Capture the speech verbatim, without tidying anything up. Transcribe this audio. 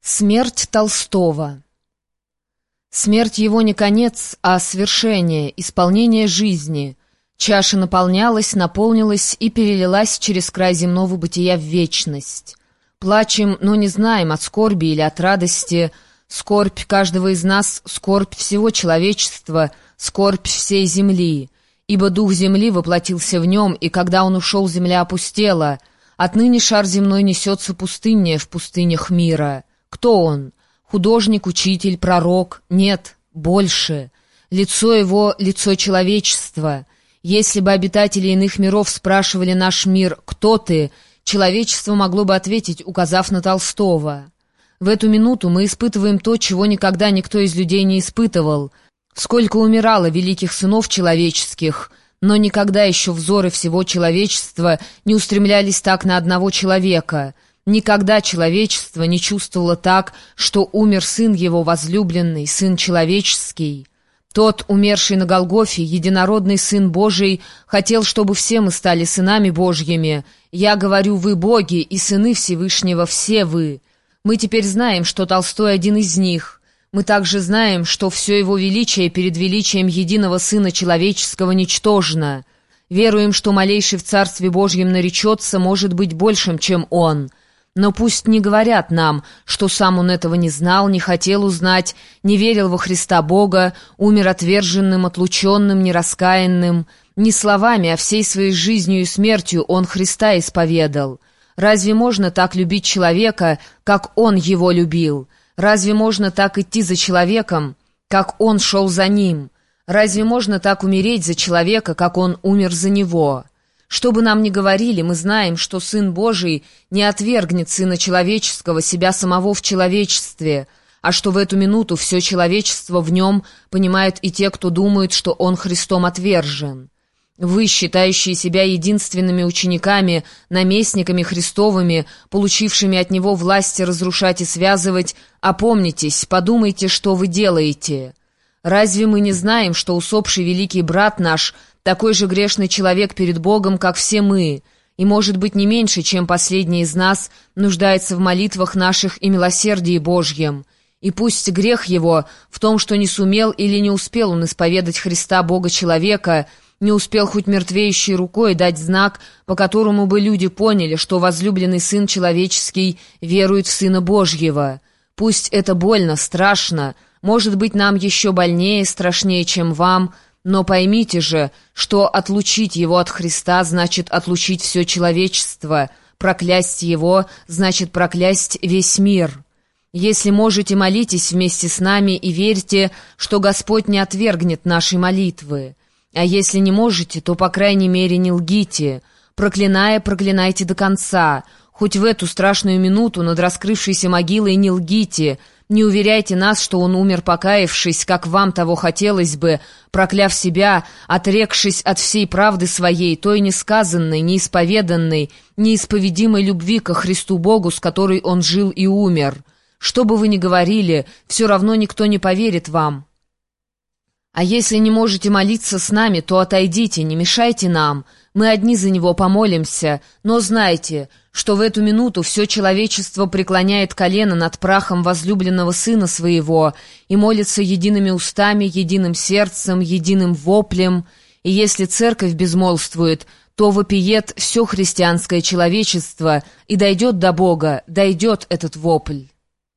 Смерть Толстого. Смерть его не конец, а свершение, исполнение жизни. Чаша наполнялась, наполнилась и перелилась через край земного бытия в вечность. Плачем, но не знаем, от скорби или от радости. Скорбь каждого из нас, скорбь всего человечества, скорбь всей земли. Ибо дух земли воплотился в нем, и когда он ушел, земля опустела. Отныне шар земной несется пустыннее в пустынях мира. Кто он? Художник, учитель, пророк? Нет, больше. Лицо его — лицо человечества. Если бы обитатели иных миров спрашивали наш мир «Кто ты?», человечество могло бы ответить, указав на Толстого. В эту минуту мы испытываем то, чего никогда никто из людей не испытывал. Сколько умирало великих сынов человеческих, но никогда еще взоры всего человечества не устремлялись так на одного человека. Никогда человечество не чувствовало так, что умер сын его возлюбленный, сын человеческий. Тот, умерший на Голгофе, единородный Сын Божий, хотел, чтобы все мы стали сынами Божьими. Я говорю, вы боги и сыны Всевышнего, все вы. Мы теперь знаем, что Толстой один из них. Мы также знаем, что все его величие перед величием единого Сына Человеческого ничтожно. Веруем, что малейший в Царстве Божьем наречется, может быть большим, чем он. Но пусть не говорят нам, что сам он этого не знал, не хотел узнать, не верил во Христа Бога, умер отверженным, отлученным, нераскаянным. Не словами, а всей своей жизнью и смертью он Христа исповедал. Разве можно так любить человека, как он его любил? Разве можно так идти за человеком, как он шел за ним? Разве можно так умереть за человека, как он умер за него? Что бы нам ни говорили, мы знаем, что Сын Божий не отвергнет Сына Человеческого, себя самого в человечестве, а что в эту минуту все человечество в нем понимают и те, кто думают, что он Христом отвержен. Вы, считающие себя единственными учениками, наместниками Христовыми, получившими от Него власти разрушать и связывать, опомнитесь, подумайте, что вы делаете. Разве мы не знаем, что усопший великий брат наш — такой же грешный человек перед Богом, как все мы, и, может быть, не меньше, чем последний из нас, нуждается в молитвах наших и милосердии Божьем. И пусть грех его в том, что не сумел или не успел он исповедать Христа Бога-человека, не успел хоть мертвеющей рукой дать знак, по которому бы люди поняли, что возлюбленный Сын Человеческий верует в Сына Божьего. Пусть это больно, страшно, может быть, нам еще больнее, страшнее, чем вам, но поймите же, что отлучить его от Христа значит отлучить все человечество, проклясть его значит проклясть весь мир. Если можете, молитесь вместе с нами и верьте, что Господь не отвергнет наши молитвы. А если не можете, то, по крайней мере, не лгите. Проклиная, проклинайте до конца. Хоть в эту страшную минуту над раскрывшейся могилой не лгите. Не уверяйте нас, что он умер покаявшись, как вам того хотелось бы, прокляв себя, отрекшись от всей правды своей, той несказанной, неисповеданной, неисповедимой любви ко Христу Богу, с которой он жил и умер. Что бы вы ни говорили, все равно никто не поверит вам. А если не можете молиться с нами, то отойдите, не мешайте нам. Мы одни за него помолимся, но знайте, что в эту минуту все человечество преклоняет колено над прахом возлюбленного Сына Своего и молится едиными устами, единым сердцем, единым воплем. И если церковь безмолвствует, то вопиет все христианское человечество, и дойдет до Бога, дойдет этот вопль.